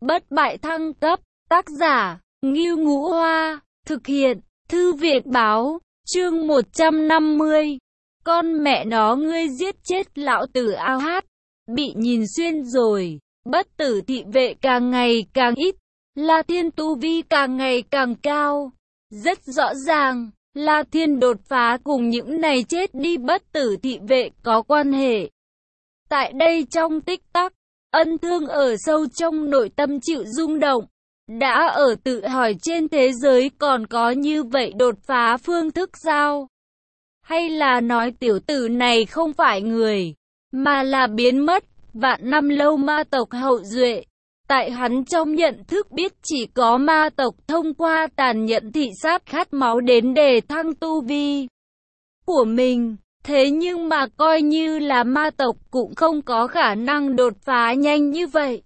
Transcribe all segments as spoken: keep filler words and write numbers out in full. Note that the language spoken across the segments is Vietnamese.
Bất bại thăng cấp, tác giả, Ngưu Ngũ Hoa, thực hiện, Thư viện Báo, chương một trăm năm mươi. Con mẹ nó ngươi giết chết lão tử ao hát, bị nhìn xuyên rồi, bất tử thị vệ càng ngày càng ít, La Thiên tu vi càng ngày càng cao. Rất rõ ràng, La Thiên đột phá cùng những này chết đi bất tử thị vệ có quan hệ. Tại đây trong tích tắc, Ân Thương ở sâu trong nội tâm chịu rung động, đã ở tự hỏi trên thế giới còn có như vậy đột phá phương thức sao? Hay là nói tiểu tử này không phải người, mà là biến mất, vạn năm lâu ma tộc hậu duệ. Tại hắn trong nhận thức biết chỉ có ma tộc thông qua tàn nhẫn thị sát khát máu đến để thăng tu vi của mình. Thế nhưng mà coi như là ma tộc cũng không có khả năng đột phá nhanh như vậy.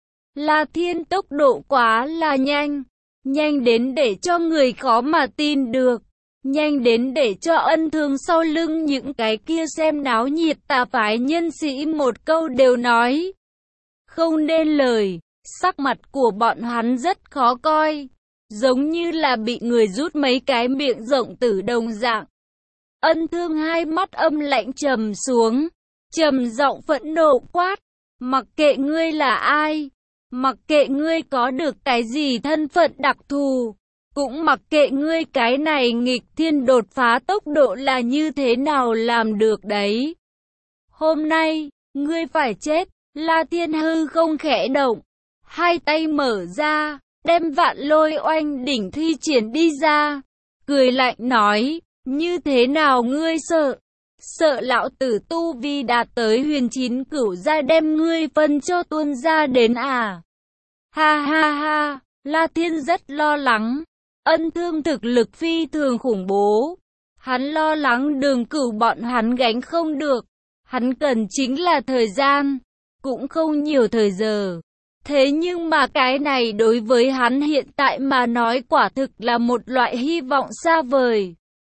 La Thiên tốc độ quá là nhanh, nhanh đến để cho người khó mà tin được, nhanh đến để cho Ân Thương sau lưng những cái kia xem náo nhiệt tà phái nhân sĩ một câu đều nói không nên lời. Sắc mặt của bọn hắn rất khó coi, giống như là bị người rút mấy cái miệng rộng tử đồng dạng. Ân Thương hai mắt âm lạnh trầm xuống, trầm giọng phẫn nộ quát, mặc kệ ngươi là ai, mặc kệ ngươi có được cái gì thân phận đặc thù, cũng mặc kệ ngươi cái này nghịch thiên đột phá tốc độ là như thế nào làm được đấy. Hôm nay, ngươi phải chết. La Thiên hư không khẽ động, hai tay mở ra, đem vạn lôi oanh đỉnh thi triển đi ra, cười lạnh nói, như thế nào ngươi sợ? Sợ lão tử tu vi đạt tới huyền chín cửu giai đem ngươi phân cho tuôn ra đến à? Ha ha ha, La Thiên rất lo lắng, Ân Thương thực lực phi thường khủng bố, hắn lo lắng đường cửu bọn hắn gánh không được, hắn cần chính là thời gian, cũng không nhiều thời giờ. Thế nhưng mà cái này đối với hắn hiện tại mà nói quả thực là một loại hy vọng xa vời.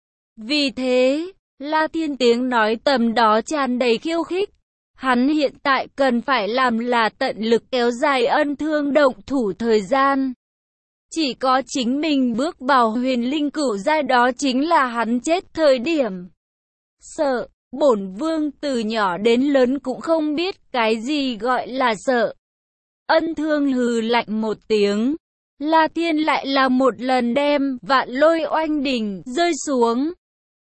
Vì thế, La Thiên tiếng nói tầm đó tràn đầy khiêu khích. Hắn hiện tại cần phải làm là tận lực kéo dài Ân Thương động thủ thời gian. Chỉ có chính mình bước vào huyền linh cửu giai đó chính là hắn chết thời điểm. Sợ, bổn vương từ nhỏ đến lớn cũng không biết cái gì gọi là sợ. Ân Thương hừ lạnh một tiếng, La Thiên lại là một lần đem vạn lôi oanh đỉnh rơi xuống.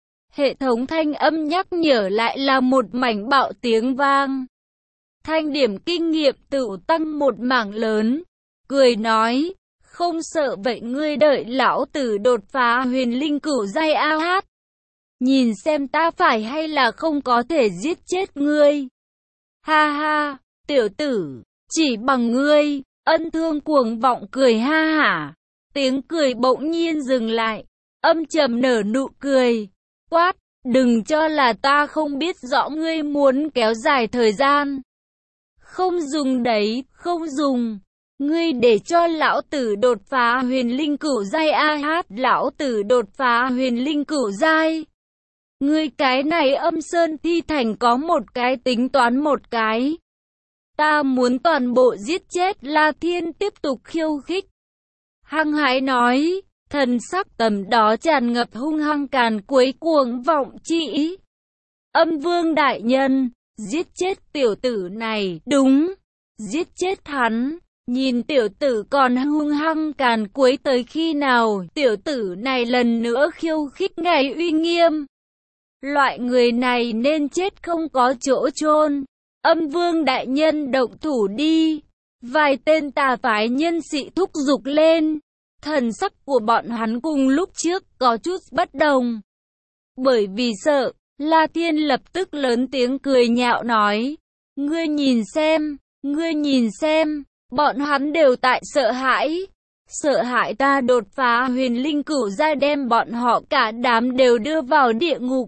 Hệ thống thanh âm nhắc nhở lại là một mảnh bạo tiếng vang. Thanh điểm kinh nghiệm tự tăng một mảng lớn, cười nói, không sợ vậy ngươi đợi lão tử đột phá huyền linh cửu giai a hát. Nhìn xem ta phải hay là không có thể giết chết ngươi. Ha ha, tiểu tử. Chỉ bằng ngươi, Ân Thương cuồng vọng cười ha hả, tiếng cười bỗng nhiên dừng lại, âm trầm nở nụ cười, quát, đừng cho là ta không biết rõ ngươi muốn kéo dài thời gian. Không dùng đấy, không dùng, ngươi để cho lão tử đột phá huyền linh cửu giai a hát, lão tử đột phá huyền linh cửu giai. Ngươi cái này âm sơn thi thành có một cái tính toán một cái. Ta muốn toàn bộ giết chết. La Thiên tiếp tục khiêu khích. Hăng hái nói, thần sắc tầm đó tràn ngập hung hăng càn quấy cuồng vọng chi ý. Âm vương đại nhân, giết chết tiểu tử này, đúng, giết chết hắn. Nhìn tiểu tử còn hung hăng càn quấy tới khi nào, tiểu tử này lần nữa khiêu khích ngài uy nghiêm. Loại người này nên chết không có chỗ chôn. Âm vương đại nhân động thủ đi. Vài tên tà phái nhân sĩ thúc giục lên. Thần sắc của bọn hắn cùng lúc trước có chút bất đồng. Bởi vì sợ, La Thiên lập tức lớn tiếng cười nhạo nói. Ngươi nhìn xem, ngươi nhìn xem, bọn hắn đều tại sợ hãi. Sợ hãi ta đột phá huyền linh cửu giai đem bọn họ cả đám đều đưa vào địa ngục.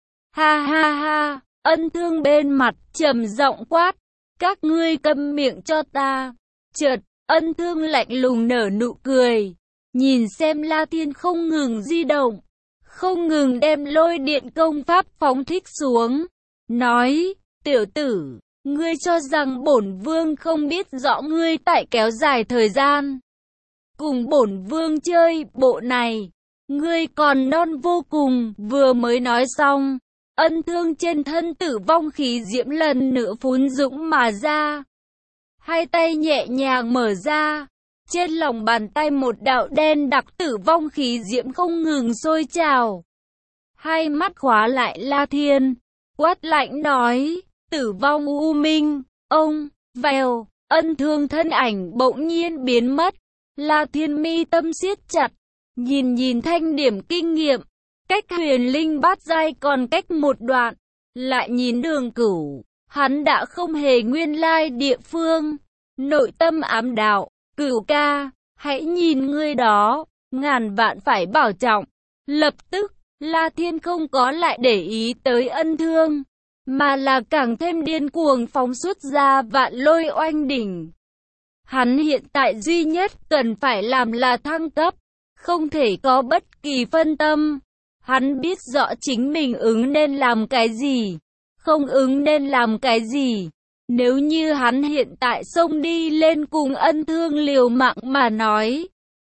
Ha ha ha. Ân Thương bên mặt trầm giọng quát, các ngươi câm miệng cho ta. Chợt, Ân Thương lạnh lùng nở nụ cười, nhìn xem La Thiên không ngừng di động, không ngừng đem lôi điện công pháp phóng thích xuống, nói, tiểu tử, Ngươi cho rằng bổn vương không biết rõ ngươi tại kéo dài thời gian cùng bổn vương chơi bộ này. Ngươi còn non vô cùng. Vừa mới nói xong, ân thương trên thân tử vong khí diễm lần nữa phún dũng mà ra. Hai tay nhẹ nhàng mở ra, trên lòng bàn tay một đạo đen đặc tử vong khí diễm không ngừng sôi trào. Hai mắt khóa lại La Thiên, quát lạnh nói, tử vong u minh, ông, vèo, ân thương thân ảnh bỗng nhiên biến mất. La Thiên mi tâm siết chặt, nhìn nhìn thanh điểm kinh nghiệm, cách huyền linh bát giai còn cách một đoạn, lại nhìn Đường Cửu, hắn đã không hề nguyên lai địa phương, nội tâm ám đạo, Cửu ca, hãy nhìn ngươi đó, ngàn vạn phải bảo trọng. Lập tức, La Thiên không có lại để ý tới ân thương, mà là càng thêm điên cuồng phóng xuất ra vạn lôi oanh đỉnh. Hắn hiện tại duy nhất cần phải làm là thăng cấp, không thể có bất kỳ phân tâm. Hắn biết rõ chính mình ứng nên làm cái gì, không ứng nên làm cái gì. Nếu như hắn hiện tại xông đi lên cùng ân thương liều mạng mà nói,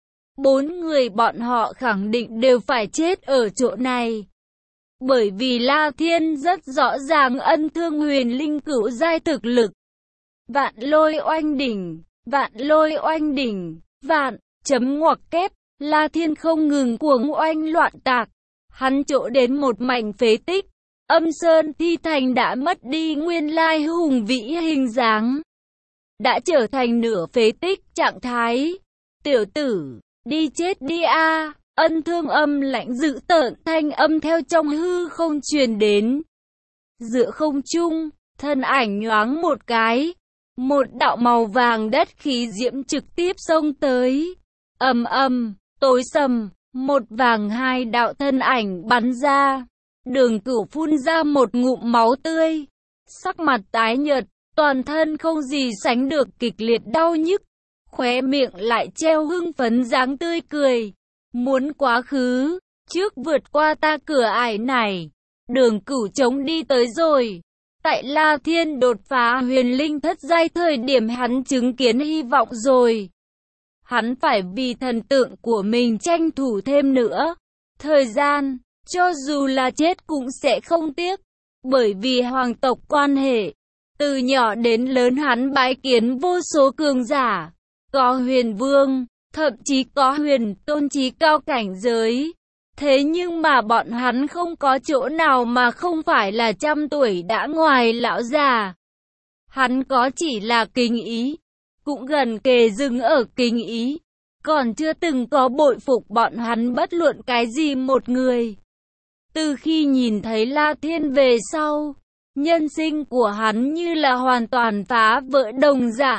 bốn người bọn họ khẳng định đều phải chết ở chỗ này. Bởi vì La Thiên rất rõ ràng ân thương huyền linh cửu giai thực lực. Vạn lôi oanh đỉnh, vạn lôi oanh đỉnh, vạn, chấm ngoặc kép, La Thiên không ngừng cuồng oanh loạn tạc. Hắn chỗ đến một mảnh phế tích, âm sơn thi thành đã mất đi nguyên lai hùng vĩ hình dáng. Đã trở thành nửa phế tích trạng thái. Tiểu tử, đi chết đi a! Ân thương âm lạnh dữ tợn thanh âm theo trong hư không truyền đến. Giữa không trung, thân ảnh nhoáng một cái. Một đạo màu vàng đất khí diễm trực tiếp xông tới. Ầm ầm, tối sầm, một vàng hai đạo thân ảnh bắn ra. Đường Cửu phun ra một ngụm máu tươi. Sắc mặt tái nhợt, toàn thân không gì sánh được kịch liệt đau nhức. Khóe miệng lại treo hưng phấn dáng tươi cười. Muốn quá khứ, trước vượt qua ta cửa ải này. Đường Cửu chống đi tới rồi. Tại La Thiên đột phá huyền linh thất giai thời điểm hắn chứng kiến hy vọng rồi. Hắn phải vì thần tượng của mình tranh thủ thêm nữa thời gian, cho dù là chết cũng sẽ không tiếc. Bởi vì hoàng tộc quan hệ, từ nhỏ đến lớn hắn bái kiến vô số cường giả, có huyền vương, thậm chí có huyền tôn trí cao cảnh giới. Thế nhưng mà bọn hắn không có chỗ nào mà không phải là trăm tuổi đã ngoài lão già. Hắn có chỉ là kính ý, cũng gần kề dừng ở kính ý, còn chưa từng có bội phục bọn hắn bất luận cái gì một người. Từ khi nhìn thấy La Thiên về sau, nhân sinh của hắn như là hoàn toàn phá vỡ đồng dạng.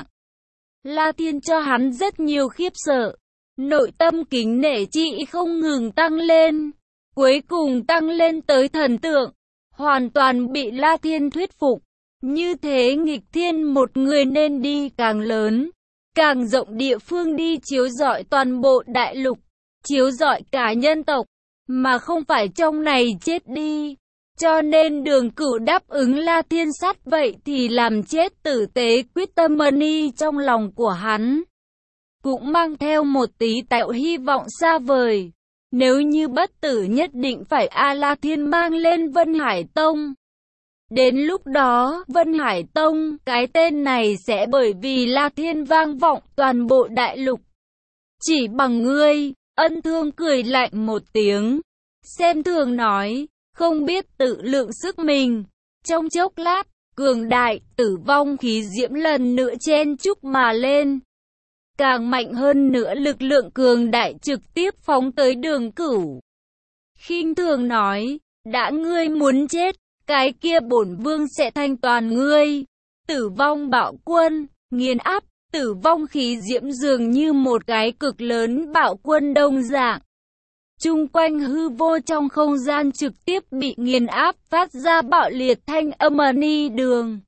La Thiên cho hắn rất nhiều khiếp sợ. Nội tâm kính nể chị không ngừng tăng lên, cuối cùng tăng lên tới thần tượng, hoàn toàn bị La Thiên thuyết phục. Như thế nghịch thiên một người nên đi càng lớn, càng rộng địa phương đi chiếu rọi toàn bộ đại lục, chiếu rọi cả nhân tộc, mà không phải trong này chết đi. Cho nên Đường Cửu đáp ứng La Thiên sát vậy thì làm chết tử tế quyết tâm money trong lòng của hắn. Cũng mang theo một tí tạo hy vọng xa vời. Nếu như bất tử nhất định phải A La Thiên mang lên Vân Hải Tông. Đến lúc đó, Vân Hải Tông, cái tên này sẽ bởi vì La Thiên vang vọng toàn bộ đại lục. Chỉ bằng ngươi, ân thương cười lạnh một tiếng. Xem thường nói, không biết tự lượng sức mình. Trong chốc lát, cường đại, tử vong khí diễm lần nữa chen chúc mà lên. Càng mạnh hơn nữa lực lượng cường đại trực tiếp phóng tới Đường Cửu. Khinh thường nói, đã ngươi muốn chết, cái kia bổn vương sẽ thanh toàn ngươi. Tử vong bạo quân, nghiền áp, tử vong khí diễm dường như một cái cực lớn bạo quân đông dạng. Chung quanh hư vô trong không gian trực tiếp bị nghiền áp phát ra bạo liệt thanh âm ni đường.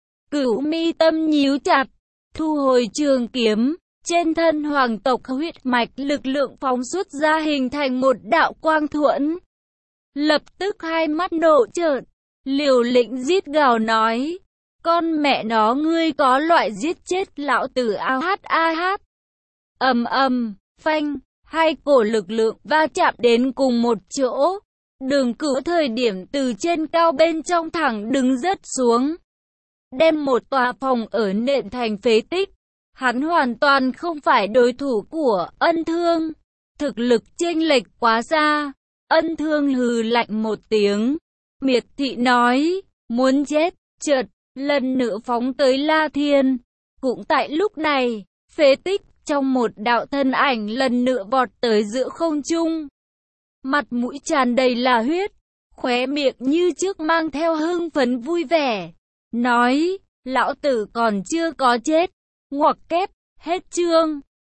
Cửu mi tâm nhíu chặt, thu hồi trường kiếm. Trên thân hoàng tộc huyết mạch lực lượng phóng xuất ra hình thành một đạo quang thuẫn. Lập tức hai mắt nộ trợn, liều lĩnh rít gào nói, Con mẹ nó ngươi có loại giết chết lão tử ao hát a hát. Ầm ầm, phanh, hai cổ lực lượng va chạm đến cùng một chỗ. Đường Cửu thời điểm từ trên cao bên trong thẳng đứng rớt xuống, đem một tòa phòng ở nện thành phế tích. Hắn hoàn toàn không phải đối thủ của Ân Thương, thực lực chênh lệch quá xa. Ân Thương hừ lạnh một tiếng, miệt thị nói, muốn chết, chợt lần nữa phóng tới La Thiên. Cũng tại lúc này, phế tích trong một đạo thân ảnh lần nữa vọt tới giữa không trung. Mặt mũi tràn đầy là huyết, khóe miệng như trước mang theo hưng phấn vui vẻ, nói, lão tử còn chưa có chết. Ngoặc kép, hết chương.